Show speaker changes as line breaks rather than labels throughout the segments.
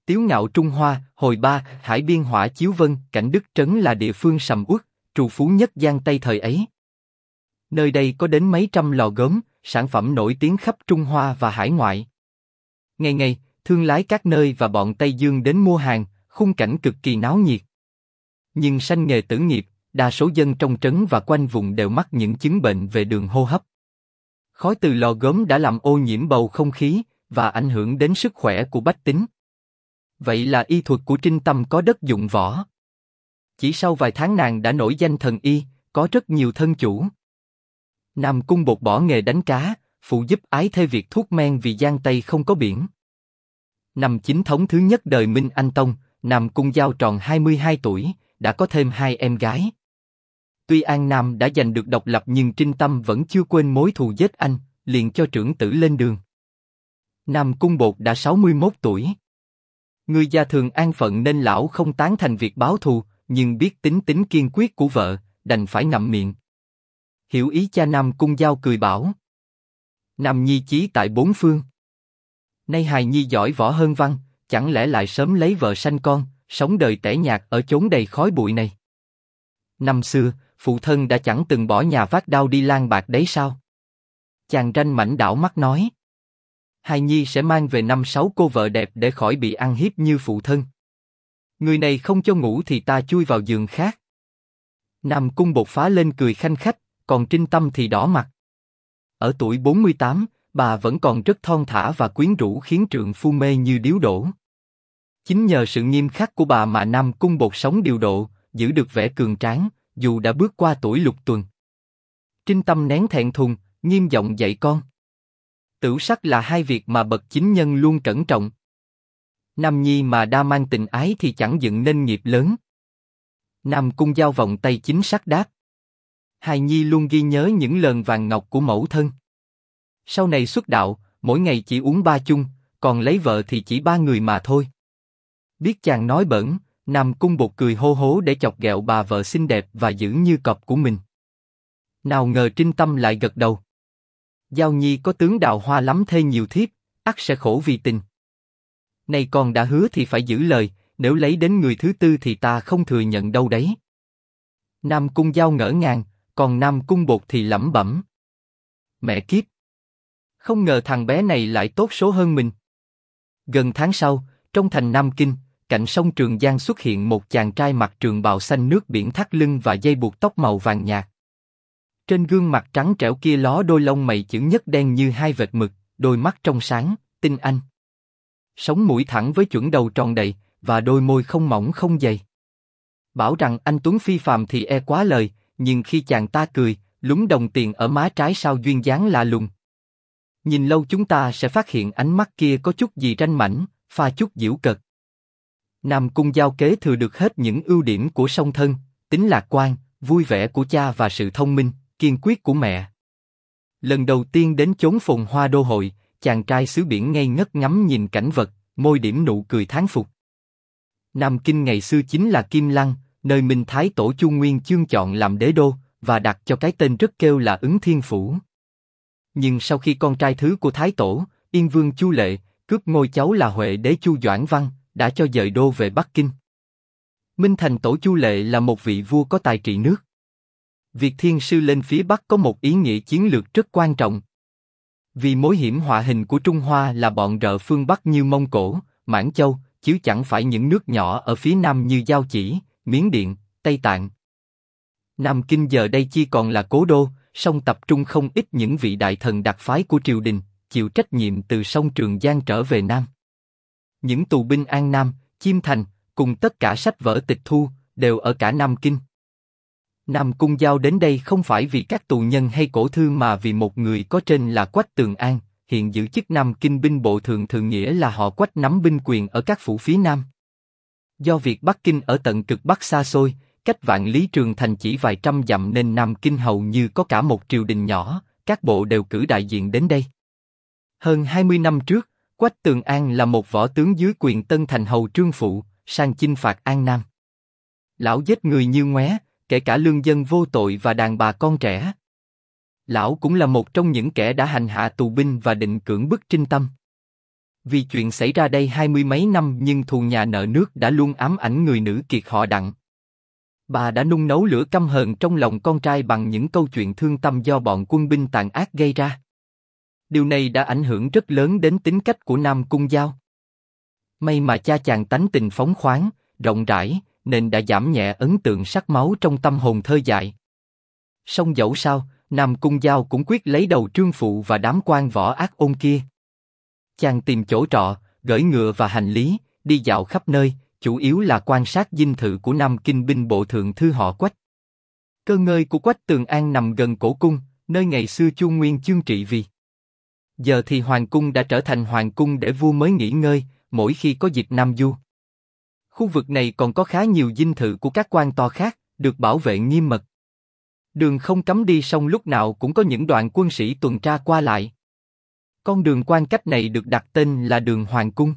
Tiếu ngạo Trung Hoa, hồi 3, hải biên hỏa chiếu vân, cảnh Đức Trấn là địa phương sầm uất, trù phú nhất Giang Tây thời ấy. Nơi đây có đến mấy trăm lò gốm, sản phẩm nổi tiếng khắp Trung Hoa và hải ngoại. Ngày ngày, thương lái các nơi và bọn Tây Dương đến mua hàng, khung cảnh cực kỳ náo nhiệt. Nhưng sanh nghề tử nghiệp, đa số dân trong trấn và quanh vùng đều mắc những chứng bệnh về đường hô hấp. Khói từ lò gốm đã làm ô nhiễm bầu không khí và ảnh hưởng đến sức khỏe của bách tính. Vậy là y thuật của Trinh Tâm có đất dụng võ. Chỉ sau vài tháng nàng đã nổi danh thần y, có rất nhiều thân chủ. Nam Cung Bột bỏ nghề đánh cá, phụ giúp ái thê việc thuốc men vì Giang Tây không có biển. Năm chính thống thứ nhất đời Minh Anh Tông, Nam Cung Giao tròn 22 tuổi, đã có thêm 2 em gái. Tuy An Nam đã giành được độc lập nhưng Trinh Tâm vẫn chưa quên mối thù giết anh, liền cho trưởng tử lên đường. Nam Cung Bột đã 61 tuổi. Người già thường an phận nên lão không tán thành việc báo thù, nhưng biết tính tính kiên quyết của vợ, đành phải ngậm miệng. Hiểu ý cha Nam Cung Giao cười bảo: Nam Nhi chí tại bốn phương. Nay hài nhi giỏi võ hơn văn, chẳng lẽ lại sớm lấy vợ sanh con, sống đời tẻ nhạt ở chốn đầy khói bụi này. Năm xưa, phụ thân đã chẳng từng bỏ nhà vác đao đi lang bạc đấy sao? Chàng ranh mảnh đảo mắt nói: hài nhi sẽ mang về 5-6 cô vợ đẹp để khỏi bị ăn hiếp như phụ thân. Người này không cho ngủ thì ta chui vào giường khác. Nam Cung Bột phá lên cười khanh khách, còn Trinh Tâm thì đỏ mặt. Ở tuổi 48, bà vẫn còn rất thon thả và quyến rũ khiến trượng phu mê như điếu đổ. Chính nhờ sự nghiêm khắc của bà mà Nam Cung Bột sống điều độ, giữ được vẻ cường tráng, dù đã bước qua tuổi lục tuần. Trinh Tâm nén thẹn thùng, nghiêm giọng dạy con. Tửu sắc là hai việc mà bậc chính nhân luôn cẩn trọng. Nam nhi mà đa mang tình ái thì chẳng dựng nên nghiệp lớn. Nam Cung Giao vòng tay chính xác đáp: hài nhi luôn ghi nhớ những lần vàng ngọc của mẫu thân. Sau này xuất đạo, mỗi ngày chỉ uống 3 chung, còn lấy vợ thì chỉ 3 người mà thôi. Biết chàng nói bẩn, Nam Cung Bột cười hô hố để chọc ghẹo bà vợ xinh đẹp và dữ như cọp của mình. Nào ngờ Trinh Tâm lại gật đầu. Giao nhi có tướng đào hoa lắm thê nhiều thiếp, ắt sẽ khổ vì tình. Này con đã hứa thì phải giữ lời, nếu lấy đến người thứ tư thì ta không thừa nhận đâu đấy. Nam Cung Giao ngỡ ngàng, còn Nam Cung Bột thì lẩm bẩm: mẹ kiếp! Không ngờ thằng bé này lại tốt số hơn mình. Gần tháng sau, trong thành Nam Kinh, cạnh sông Trường Giang xuất hiện một chàng trai mặc trường bào xanh nước biển thắt lưng và dây buộc tóc màu vàng nhạt. Trên gương mặt trắng trẻo kia ló đôi lông mày chữ nhất đen như hai vệt mực, đôi mắt trong sáng, tinh anh. Sống mũi thẳng với chuẩn đầu tròn đầy, và đôi môi không mỏng không dày. Bảo rằng anh tuấn phi phàm thì e quá lời, nhưng khi chàng ta cười, lúng đồng tiền ở má trái sao duyên dáng lạ lùng. Nhìn lâu chúng ta sẽ phát hiện ánh mắt kia có chút gì ranh mãnh, pha chút giễu cợt. Nam Cung Giao kế thừa được hết những ưu điểm của song thân, tính lạc quan, vui vẻ của cha và sự thông minh, kiên quyết của mẹ. Lần đầu tiên đến chốn phồn hoa đô hội, chàng trai xứ biển ngây ngất ngắm nhìn cảnh vật, môi điểm nụ cười thán phục. Nam Kinh ngày xưa chính là Kim Lăng, nơi Minh Thái Tổ Chu Nguyên Chương chọn làm đế đô, và đặt cho cái tên rất kêu là Ứng Thiên Phủ. Nhưng sau khi con trai thứ của Thái Tổ, Yên Vương Chu Lệ, cướp ngôi cháu là Huệ đế Chu Doãn Văn, đã cho dời đô về Bắc Kinh. Minh Thành Tổ Chu Lệ là một vị vua có tài trị nước. Việc thiên sư lên phía Bắc có một ý nghĩa chiến lược rất quan trọng. Vì mối hiểm họa hình của Trung Hoa là bọn rợ phương Bắc như Mông Cổ, Mãn Châu, chứ chẳng phải những nước nhỏ ở phía Nam như Giao Chỉ, Miến Điện, Tây Tạng. Nam Kinh giờ đây chỉ còn là cố đô, song tập trung không ít những vị đại thần đặc phái của triều đình, chịu trách nhiệm từ sông Trường Giang trở về Nam. Những tù binh An Nam, Chiêm Thành, cùng tất cả sách vở tịch thu, đều ở cả Nam Kinh. Nam Cung Giao đến đây không phải vì các tù nhân hay cổ thư mà vì một người có tên là Quách Tường An, hiện giữ chức Nam Kinh binh bộ thượng thư, nghĩa là họ Quách nắm binh quyền ở các phủ phía Nam. Do việc Bắc Kinh ở tận cực Bắc xa xôi, cách Vạn Lý Trường Thành chỉ vài trăm dặm nên Nam Kinh hầu như có cả một triều đình nhỏ, các bộ đều cử đại diện đến đây. Hơn 20 năm trước, Quách Tường An là một võ tướng dưới quyền Tân Thành hầu Trương Phụ, sang chinh phạt An Nam. Lão giết người như ngoé, kể cả lương dân vô tội và đàn bà con trẻ. Lão cũng là một trong những kẻ đã hành hạ tù binh và định cưỡng bức Trinh Tâm. Vì chuyện xảy ra đây 20 mấy năm nhưng thù nhà nợ nước đã luôn ám ảnh người nữ kiệt họ Đặng. Bà đã nung nấu lửa căm hờn trong lòng con trai bằng những câu chuyện thương tâm do bọn quân binh tàn ác gây ra. Điều này đã ảnh hưởng rất lớn đến tính cách của Nam Cung Giao. May mà cha chàng tánh tình phóng khoáng, rộng rãi, nên đã giảm nhẹ ấn tượng sắc máu trong tâm hồn thơ dại. Song dẫu sao, Nam Cung Giao cũng quyết lấy đầu trương phụ và đám quan võ ác ôn kia. Chàng tìm chỗ trọ, gửi ngựa và hành lý, đi dạo khắp nơi, chủ yếu là quan sát dinh thự của Nam Kinh binh bộ thượng thư họ Quách. Cơ ngơi của Quách Tường An nằm gần cổ cung, nơi ngày xưa Chu Nguyên Chương trị vì. Giờ thì hoàng cung đã trở thành hoàng cung để vua mới nghỉ ngơi, mỗi khi có dịp Nam Du. Khu vực này còn có khá nhiều dinh thự của các quan to khác, được bảo vệ nghiêm mật. Đường không cấm đi song lúc nào cũng có những đoàn quân sĩ tuần tra qua lại. Con đường quan cách này được đặt tên là đường Hoàng Cung.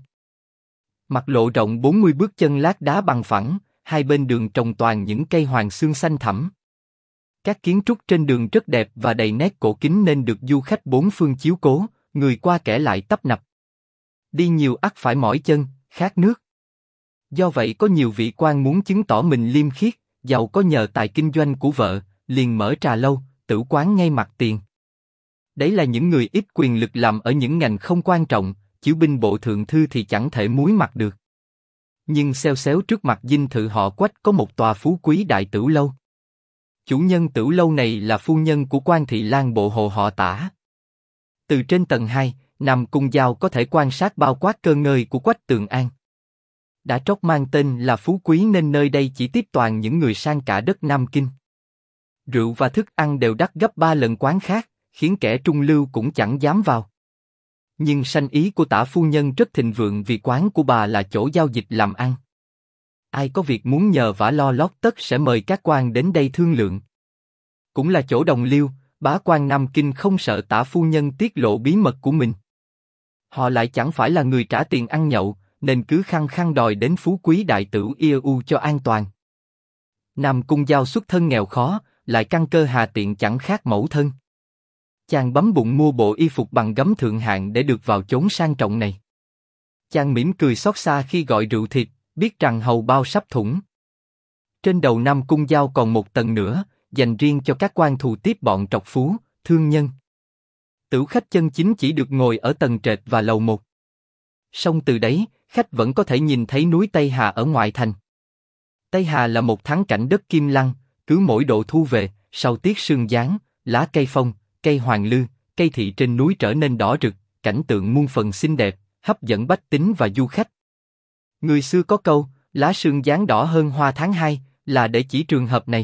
Mặt lộ rộng 40 bước chân lát đá bằng phẳng, hai bên đường trồng toàn những cây hoàng xương xanh thẳm. Các kiến trúc trên đường rất đẹp và đầy nét cổ kính nên được du khách bốn phương chiếu cố, người qua kẻ lại tấp nập. Đi nhiều ắt phải mỏi chân, khát nước. Do vậy có nhiều vị quan muốn chứng tỏ mình liêm khiết, giàu có nhờ tài kinh doanh của vợ, liền mở trà lâu, tử quán ngay mặt tiền. Đấy là những người ít quyền lực làm ở những ngành không quan trọng, chiếu binh bộ thượng thư thì chẳng thể muối mặt được. Nhưng xeo xéo trước mặt dinh thự họ Quách có một tòa phú quý đại tửu lâu. Chủ nhân tửu lâu này là phu nhân của quan thị lang bộ hồ họ Tả. Từ trên tầng 2, Nam Cung Giao có thể quan sát bao quát cơ ngơi của Quách Tường An. Đã trót mang tên là phú quý nên nơi đây chỉ tiếp toàn những người sang cả đất Nam Kinh. Rượu và thức ăn đều đắt gấp 3 lần quán khác, khiến kẻ trung lưu cũng chẳng dám vào. Nhưng sanh ý của Tả phu nhân rất thịnh vượng vì quán của bà là chỗ giao dịch làm ăn. Ai có việc muốn nhờ vả lo lót tất sẽ mời các quan đến đây thương lượng. Cũng là chỗ đồng liêu, bá quan Nam Kinh không sợ Tả phu nhân tiết lộ bí mật của mình. Họ lại chẳng phải là người trả tiền ăn nhậu, nên cứ khăng khăng đòi đến phú quý đại tửu IU cho an toàn. Nam Cung Giao xuất thân nghèo khó, lại căn cơ hà tiện chẳng khác mẫu thân. Chàng bấm bụng mua bộ y phục bằng gấm thượng hạng để được vào chốn sang trọng này. Chàng mỉm cười xót xa khi gọi rượu thịt, biết rằng hầu bao sắp thủng. Trên đầu Nam Cung Giao còn một tầng nữa, dành riêng cho các quan thù tiếp bọn trọc phú, thương nhân. Tửu khách chân chính chỉ được ngồi ở tầng trệt và lầu 1. Song từ đấy, khách vẫn có thể nhìn thấy núi Tây Hà ở ngoại thành. Tây Hà là một thắng cảnh đất kim lăng, cứ mỗi độ thu về, sau tiết sương giáng, lá cây phong, cây hoàng lư, cây thị trên núi trở nên đỏ rực, cảnh tượng muôn phần xinh đẹp, hấp dẫn bách tính và du khách. Người xưa có câu, lá sương giáng đỏ hơn hoa tháng 2, là để chỉ trường hợp này.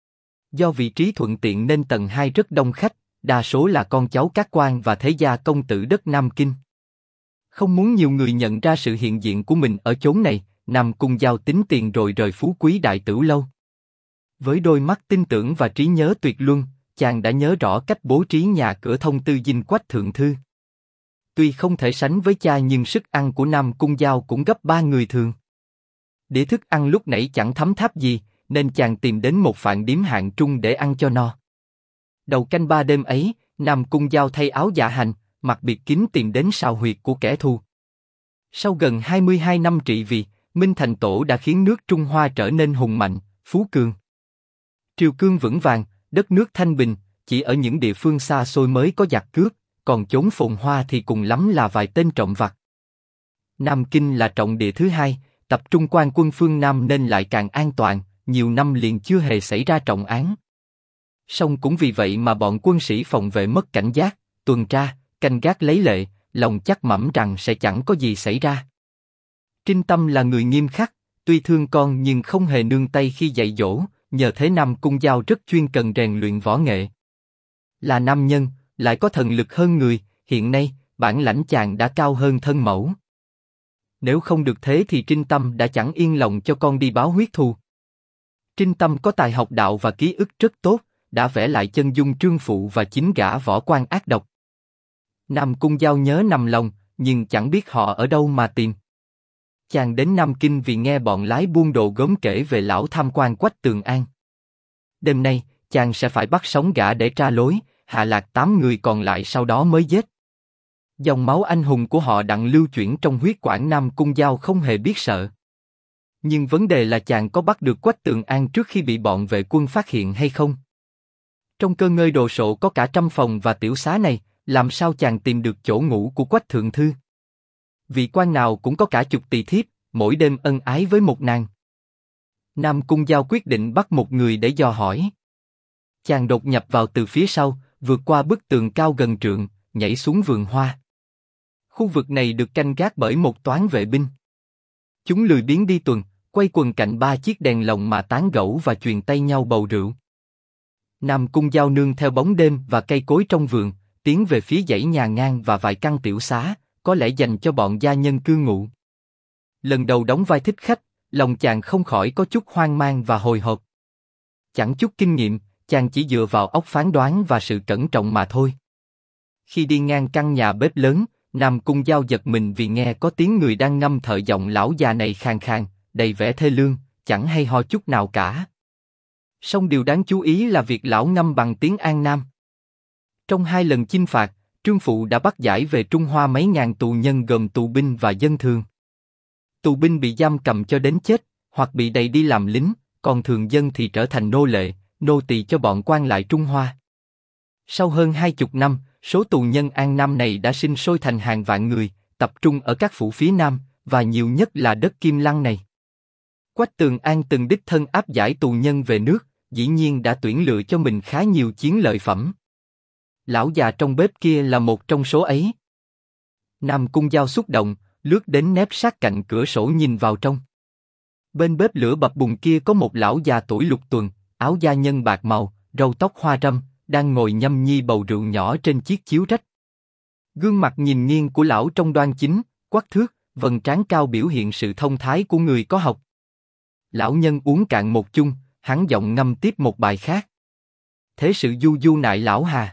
Do vị trí thuận tiện nên tầng 2 rất đông khách, đa số là con cháu các quan và thế gia công tử đất Nam Kinh. Không muốn nhiều người nhận ra sự hiện diện của mình ở chốn này, Nam Cung Giao tính tiền rồi rời phú quý đại tửu lâu. Với đôi mắt tin tưởng và trí nhớ tuyệt luân, chàng đã nhớ rõ cách bố trí nhà cửa thông tư dinh Quách thượng thư. Tuy không thể sánh với cha nhưng sức ăn của Nam Cung Giao cũng gấp 3 người thường. Đĩa thức ăn lúc nãy chẳng thấm tháp gì, nên chàng tìm đến một phạn điếm hạng trung để ăn cho no. Đầu canh 3 đêm ấy, Nam Cung Giao thay áo dạ hành, mặc biệt kín tìm đến sào huyệt của kẻ thù. Sau gần 22 năm trị vì, Minh Thành Tổ đã khiến nước Trung Hoa trở nên hùng mạnh, phú cường. Triều cương vững vàng, đất nước thanh bình, chỉ ở những địa phương xa xôi mới có giặc cướp, còn chốn phồn hoa thì cùng lắm là vài tên trộm vặt. Nam Kinh là trọng địa thứ hai, tập trung quan quân phương Nam nên lại càng an toàn, nhiều năm liền chưa hề xảy ra trọng án. Song cũng vì vậy mà bọn quân sĩ phòng vệ mất cảnh giác, tuần tra, canh gác lấy lệ, lòng chắc mẩm rằng sẽ chẳng có gì xảy ra. Trinh Tâm là người nghiêm khắc, tuy thương con nhưng không hề nương tay khi dạy dỗ, nhờ thế Nam Cung Giao rất chuyên cần rèn luyện võ nghệ. Là nam nhân, lại có thần lực hơn người, hiện nay, bản lãnh chàng đã cao hơn thân mẫu. Nếu không được thế thì Trinh Tâm đã chẳng yên lòng cho con đi báo huyết thù. Trinh Tâm có tài học đạo và ký ức rất tốt, đã vẽ lại chân dung trương phụ và chính gã võ quan ác độc. Nam Cung Giao nhớ nằm lòng, nhưng chẳng biết họ ở đâu mà tìm. Chàng đến Nam Kinh vì nghe bọn lái buôn đồ gốm kể về lão tham quan Quách Tường An. Đêm nay, chàng sẽ phải bắt sống gã để tra lối, hạ lạc 8 người còn lại sau đó mới giết. Dòng máu anh hùng của họ Đặng lưu chuyển trong huyết quản Nam Cung Giao không hề biết sợ. Nhưng vấn đề là chàng có bắt được Quách Tường An trước khi bị bọn vệ quân phát hiện hay không? Trong cơ ngơi đồ sộ có cả trăm phòng và tiểu xá này, làm sao chàng tìm được chỗ ngủ của Quách thượng thư? Vị quan nào cũng có cả chục tỳ thiếp, mỗi đêm ân ái với một nàng. Nam Cung Giao quyết định bắt một người để dò hỏi. Chàng đột nhập vào từ phía sau, vượt qua bức tường cao gần trượng, nhảy xuống vườn hoa. Khu vực này được canh gác bởi một toán vệ binh. Chúng lười biếng đi tuần, quay quần cạnh ba chiếc đèn lồng mà tán gẫu và truyền tay nhau bầu rượu. Nam Cung Giao nương theo bóng đêm và cây cối trong vườn, tiến về phía dãy nhà ngang và vài căn tiểu xá, có lẽ dành cho bọn gia nhân cư ngụ. Lần đầu đóng vai thích khách, lòng chàng không khỏi có chút hoang mang và hồi hộp. Chẳng chút kinh nghiệm, chàng chỉ dựa vào óc phán đoán và sự cẩn trọng mà thôi. Khi đi ngang căn nhà bếp lớn, Nam Cung Giao giật mình vì nghe có tiếng người đang ngâm thở, giọng lão già này khàn khàn, đầy vẻ thê lương, chẳng hay ho chút nào cả. Song điều đáng chú ý là việc lão ngâm bằng tiếng An Nam. Trong 2 lần chinh phạt, Trương Phụ đã bắt giải về Trung Hoa mấy ngàn tù nhân gồm tù binh và dân thường. Tù binh bị giam cầm cho đến chết, hoặc bị đày đi làm lính, còn thường dân thì trở thành nô lệ, nô tỳ cho bọn quan lại Trung Hoa. Sau hơn 20 năm, số tù nhân An Nam này đã sinh sôi thành hàng vạn người, tập trung ở các phủ phía Nam, và nhiều nhất là đất Kim Lăng này. Quách Tường An từng đích thân áp giải tù nhân về nước, dĩ nhiên đã tuyển lựa cho mình khá nhiều chiến lợi phẩm. Lão già trong bếp kia là một trong số ấy. Nam Cung Giao xúc động, lướt đến nép sát cạnh cửa sổ nhìn vào trong. Bên bếp lửa bập bùng kia có một lão già tuổi lục tuần, áo da nhân bạc màu, râu tóc hoa râm, đang ngồi nhâm nhi bầu rượu nhỏ trên chiếc chiếu rách. Gương mặt nhìn nghiêng của lão trông đoan chính, quắc thước, vầng trán cao biểu hiện sự thông thái của người có học. Lão nhân uống cạn một chung, hắn giọng ngâm tiếp một bài khác. Thế sự du du nại lão hà,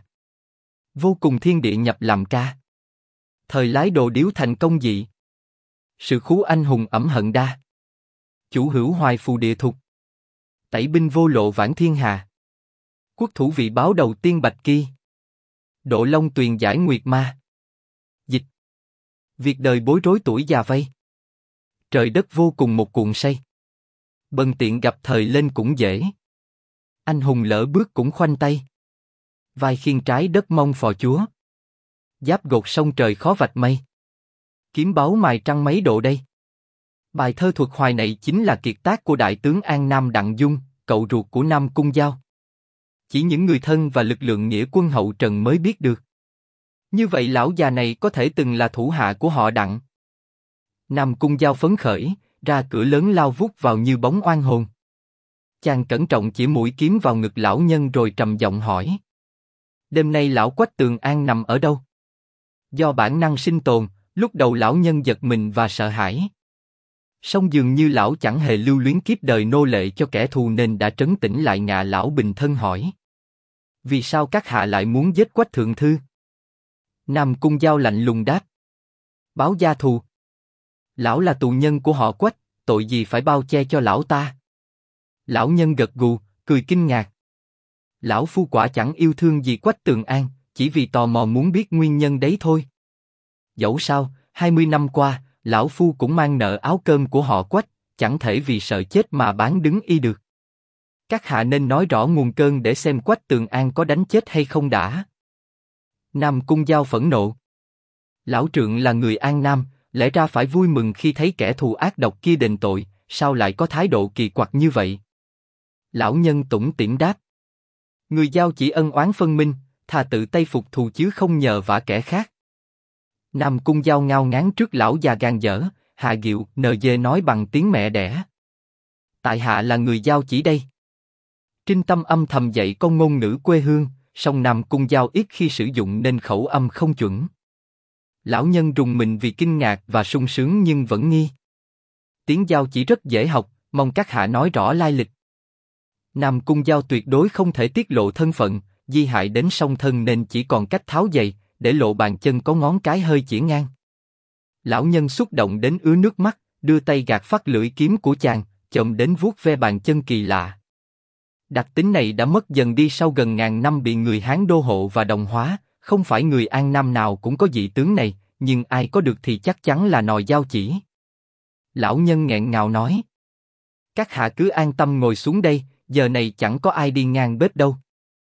vô cùng thiên địa nhập làm ca. Thời lái đồ điếu thành công dị, sự khú anh hùng ẩm hận đa. Chủ hữu hoài phù địa thục, tẩy binh vô lộ vãn thiên hà. Quốc thủ vị báo đầu tiên bạch kỳ, độ long tuyền giải nguyệt ma. Dịch: việc đời bối rối tuổi già vây, trời đất vô cùng một cuộn say. Bần tiện gặp thời lên cũng dễ, anh hùng lỡ bước cũng khoanh tay. Vai khiêng trái đất mong phò chúa, giáp gột sông trời khó vạch mây. Kiếm báu mài trăng mấy độ đây. Bài thơ thuật hoài này chính là kiệt tác của đại tướng An Nam Đặng Dung, cậu ruột của Nam Cung Giao. Chỉ những người thân và lực lượng nghĩa quân hậu Trần mới biết được. Như vậy lão già này có thể từng là thủ hạ của họ Đặng. Nam Cung Giao phấn khởi, ra cửa lớn lao vút vào như bóng oan hồn. Chàng cẩn trọng chỉ mũi kiếm vào ngực lão nhân rồi trầm giọng hỏi. Đêm nay lão Quách Tường An nằm ở đâu? Do bản năng sinh tồn, lúc đầu lão nhân giật mình và sợ hãi. Song dường như lão chẳng hề lưu luyến kiếp đời nô lệ cho kẻ thù nên đã trấn tĩnh lại. Ngạ lão bình thân hỏi. Vì sao các hạ lại muốn giết Quách thượng thư? Nam Cung Giao lạnh lùng đáp. Báo gia thù. Lão là tù nhân của họ Quách, tội gì phải bao che cho lão ta? Lão nhân gật gù, cười kinh ngạc. Lão phu quả chẳng yêu thương gì Quách Tường An, chỉ vì tò mò muốn biết nguyên nhân đấy thôi. Dẫu sao, 20 năm qua, lão phu cũng mang nợ áo cơm của họ Quách, chẳng thể vì sợ chết mà bán đứng y được. Các hạ nên nói rõ nguồn cơn để xem Quách Tường An có đánh chết hay không đã. Nam Cung Giao phẫn nộ. Lão trượng là người An Nam, lẽ ra phải vui mừng khi thấy kẻ thù ác độc kia đền tội, sao lại có thái độ kỳ quặc như vậy? Lão nhân tủm tỉm đáp. Người Giao chỉ ân oán phân minh, thà tự tay phục thù chứ không nhờ vả kẻ khác. Nam Cung Giao ngao ngán trước lão già gan dở, hạ gịu, NG nói bằng tiếng mẹ đẻ. Tại hạ là người Giao chỉ đây. Trinh Tâm âm thầm dạy con ngôn ngữ quê hương, song Nam Cung Giao ít khi sử dụng nên khẩu âm không chuẩn. Lão nhân rùng mình vì kinh ngạc và sung sướng nhưng vẫn nghi. Tiếng Giao chỉ rất dễ học, mong các hạ nói rõ lai lịch. Nam Cung Giao tuyệt đối không thể tiết lộ thân phận, di hại đến song thân nên chỉ còn cách tháo giày, để lộ bàn chân có ngón cái hơi chỉ ngang. Lão nhân xúc động đến ứa nước mắt, đưa tay gạt phát lưỡi kiếm của chàng, chộm đến vuốt ve bàn chân kỳ lạ. Đặc tính này đã mất dần đi sau gần ngàn năm bị người Hán đô hộ và đồng hóa, không phải người An Nam nào cũng có dị tướng này, nhưng ai có được thì chắc chắn là Nòi Giao Chỉ. Lão nhân nghẹn ngào nói. Các hạ cứ an tâm ngồi xuống đây, giờ này chẳng có ai đi ngang bếp đâu.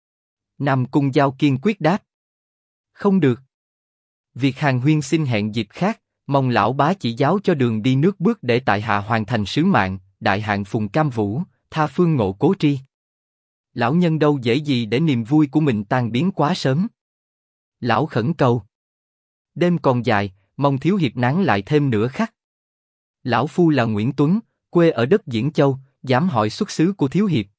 Nam Cung Giao kiên quyết đáp. Không được. Việc hàn huyên xin hẹn dịp khác, mong lão bá chỉ giáo cho đường đi nước bước để tại hạ hoàn thành sứ mạng, đại hạn Phùng Cam Vũ, tha phương ngộ cố tri. Lão nhân đâu dễ gì để niềm vui của mình tan biến quá sớm. Lão khẩn cầu. Đêm còn dài, mong thiếu hiệp nán lại thêm nửa khắc. Lão phu là Nguyễn Tuấn, quê ở đất Diễn Châu, dám hỏi xuất xứ của thiếu hiệp.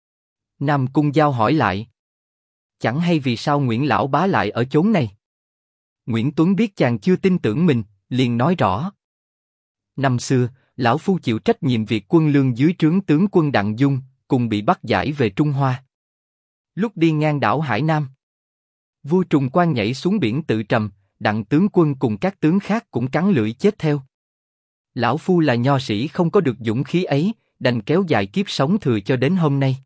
Nam Cung Giao hỏi lại. Chẳng hay vì sao Nguyễn lão bá lại ở chốn này. Nguyễn Tuấn biết chàng chưa tin tưởng mình, liền nói rõ. Năm xưa, lão phu chịu trách nhiệm việc quân lương dưới trướng tướng quân Đặng Dung, cùng bị bắt giải về Trung Hoa. Lúc đi ngang đảo Hải Nam, vua Trùng Quang nhảy xuống biển tự trầm, Đặng tướng quân cùng các tướng khác cũng cắn lưỡi chết theo. Lão phu là nho sĩ không có được dũng khí ấy, đành kéo dài kiếp sống thừa cho đến hôm nay.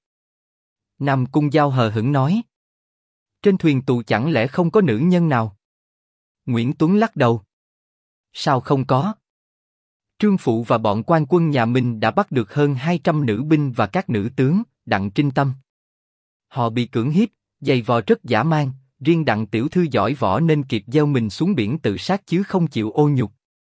Nam Cung Giao hờ hững nói. Trên thuyền tù chẳng lẽ không có nữ nhân nào? Nguyễn Tuấn lắc đầu. Sao không có? Trương Phụ và bọn quan quân nhà mình đã bắt được hơn 200 nữ binh và các nữ tướng, Đặng Trinh Tâm. Họ bị cưỡng hiếp, giày vò rất dã man, riêng Đặng tiểu thư giỏi võ nên kịp gieo mình xuống biển tự sát chứ không chịu ô nhục.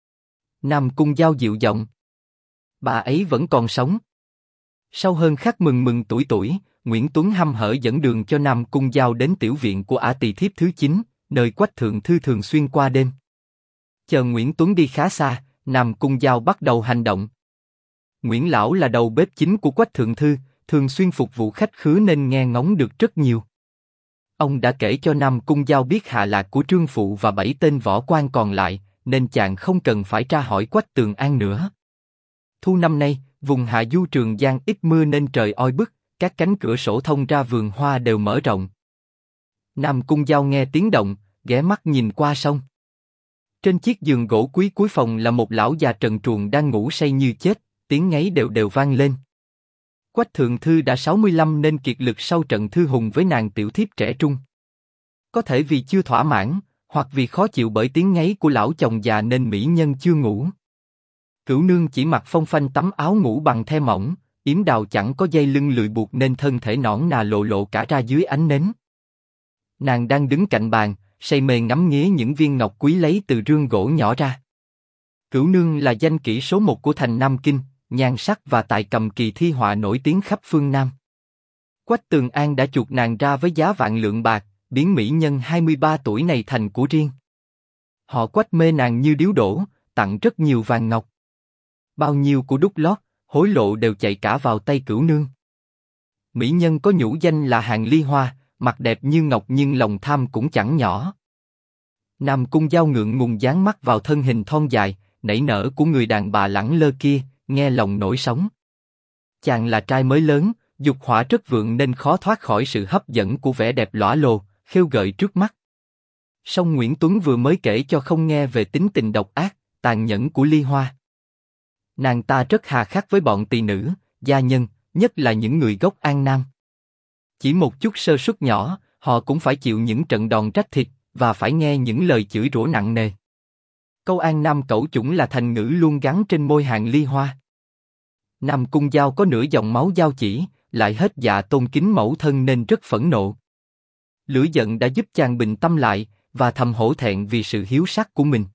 Nam Cung Giao dịu giọng. Bà ấy vẫn còn sống. Sau hơn khắc mừng tuổi, Nguyễn Tuấn hăm hở dẫn đường cho Nam Cung Giao đến tiểu viện của Ả Tỳ thiếp thứ 9, nơi Quách Thượng Thư thường xuyên qua đêm. Chờ Nguyễn Tuấn đi khá xa, Nam Cung Giao bắt đầu hành động. Nguyễn Lão là đầu bếp chính của Quách Thượng Thư, thường xuyên phục vụ khách khứa nên nghe ngóng được rất nhiều. Ông đã kể cho Nam Cung Giao biết hạ lạc của Trương Phụ và 7 tên võ quan còn lại, nên chàng không cần phải tra hỏi Quách Tường An nữa. Thu năm nay, vùng hạ du Trường Giang ít mưa nên trời oi bức, các cánh cửa sổ thông ra vườn hoa đều mở rộng. Nam Cung Giao nghe tiếng động, ghé mắt nhìn qua sông. Trên chiếc giường gỗ quý cuối phòng là một lão già trần truồng đang ngủ say như chết, tiếng ngáy đều đều vang lên. Quách Thượng Thư đã 65 nên kiệt lực sau trận thư hùng với nàng tiểu thiếp trẻ trung. Có thể vì chưa thỏa mãn, hoặc vì khó chịu bởi tiếng ngáy của lão chồng già nên mỹ nhân chưa ngủ. Cửu nương chỉ mặc phong phanh tấm áo ngủ bằng the mỏng, yếm đào chẳng có dây lưng lười buộc nên thân thể nõn nà lộ lộ cả ra dưới ánh nến. Nàng đang đứng cạnh bàn, say mê ngắm nghía những viên ngọc quý lấy từ rương gỗ nhỏ ra. Cửu nương là danh kỹ số 1 của thành Nam Kinh, nhan sắc và tài cầm kỳ thi họa nổi tiếng khắp phương Nam. Quách Tường An đã chuộc nàng ra với giá vạn lượng bạc, biến mỹ nhân 23 tuổi này thành của riêng. Họ Quách mê nàng như điếu đổ, tặng rất nhiều vàng ngọc. Bao nhiêu của đúc lót, hối lộ đều chạy cả vào tay Cửu nương. Mỹ nhân có nhũ danh là Hàn Ly Hoa, mặt đẹp như ngọc nhưng lòng tham cũng chẳng nhỏ. Nam Cung Giao ngượng ngùng dán mắt vào thân hình thon dài, nảy nở của người đàn bà lẳng lơ kia, nghe lòng nổi sóng. Chàng là trai mới lớn, dục hỏa rất vượng nên khó thoát khỏi sự hấp dẫn của vẻ đẹp lõa lồ, khêu gợi trước mắt. Song Nguyễn Tuấn vừa mới kể cho không nghe về tính tình độc ác, tàn nhẫn của Ly Hoa. Nàng ta rất hà khắc với bọn tỳ nữ, gia nhân, nhất là những người gốc An Nam. Chỉ một chút sơ suất nhỏ, họ cũng phải chịu những trận đòn rách thịt, và phải nghe những lời chửi rủa nặng nề. Câu An Nam cẩu chủng là thành ngữ luôn gắn trên môi Hàn Ly Hoa. Nam Cung Giao có nửa dòng máu Giao Chỉ, lại hết dạ tôn kính mẫu thân nên rất phẫn nộ. Lửa giận đã giúp chàng bình tâm lại, và thầm hổ thẹn vì sự hiếu sắc của mình.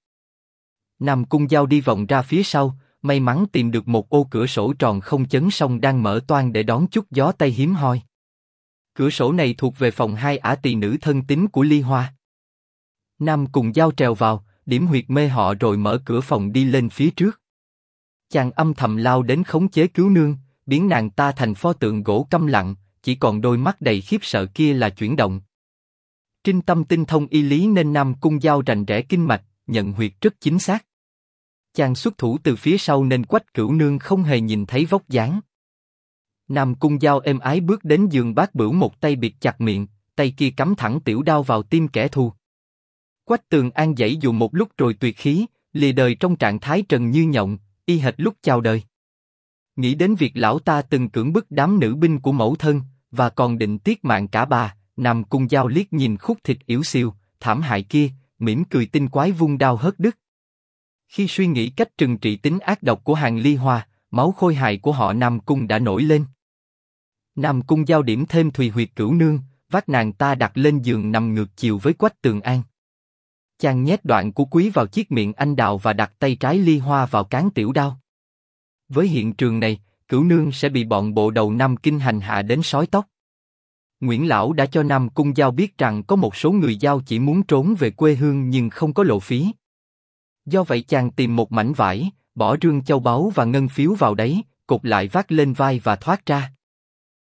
Nam Cung Giao đi vòng ra phía sau, may mắn tìm được một ô cửa sổ tròn không chấn song đang mở toang để đón chút gió tây hiếm hoi. Cửa sổ này thuộc về phòng 2 ả tỳ nữ thân tín của Ly Hoa. Nam Cung Giao trèo vào, điểm huyệt mê họ rồi mở cửa phòng đi lên phía trước. Chàng âm thầm lao đến khống chế Cửu nương, biến nàng ta thành pho tượng gỗ câm lặng, chỉ còn đôi mắt đầy khiếp sợ kia là chuyển động. Trinh Tâm tinh thông y lý nên Nam Cung Giao rành rẽ kinh mạch, nhận huyệt rất chính xác. Chàng xuất thủ từ phía sau nên Quách Cửu nương không hề nhìn thấy vóc dáng. Nam Cung Giao êm ái bước đến giường bát bửu, một tay bịt chặt miệng, tay kia cắm thẳng tiểu đao vào tim kẻ thù. Quách Tường An giãy dụ một lúc rồi tuyệt khí, lìa đời trong trạng thái trần như nhộng, y hệt lúc chào đời. Nghĩ đến việc lão ta từng cưỡng bức đám nữ binh của mẫu thân, và còn định tiết mạng cả bà, Nam Cung Giao liếc nhìn khúc thịt yểu xìu, thảm hại kia, mỉm cười tinh quái vung đao hớt đứt. Khi suy nghĩ cách trừng trị tính ác độc của Hàn Ly Hoa, máu khôi hài của họ Nam Cung đã nổi lên. Nam Cung giao điểm thêm Thùy Huyệt Cửu Nương, vác nàng ta đặt lên giường nằm ngược chiều với Quách Tường An. Chàng nhét đoạn của quý vào chiếc miệng anh đào và đặt tay trái Ly Hoa vào cán tiểu đao. Với hiện trường này, Cửu Nương sẽ bị bọn bộ đầu Nam Kinh hành hạ đến sói tóc. Nguyễn Lão đã cho Nam Cung Giao biết rằng có một số người Giao chỉ muốn trốn về quê hương nhưng không có lộ phí. Do vậy chàng tìm một mảnh vải, bỏ rương châu báu và ngân phiếu vào đấy, cột lại vác lên vai và thoát ra.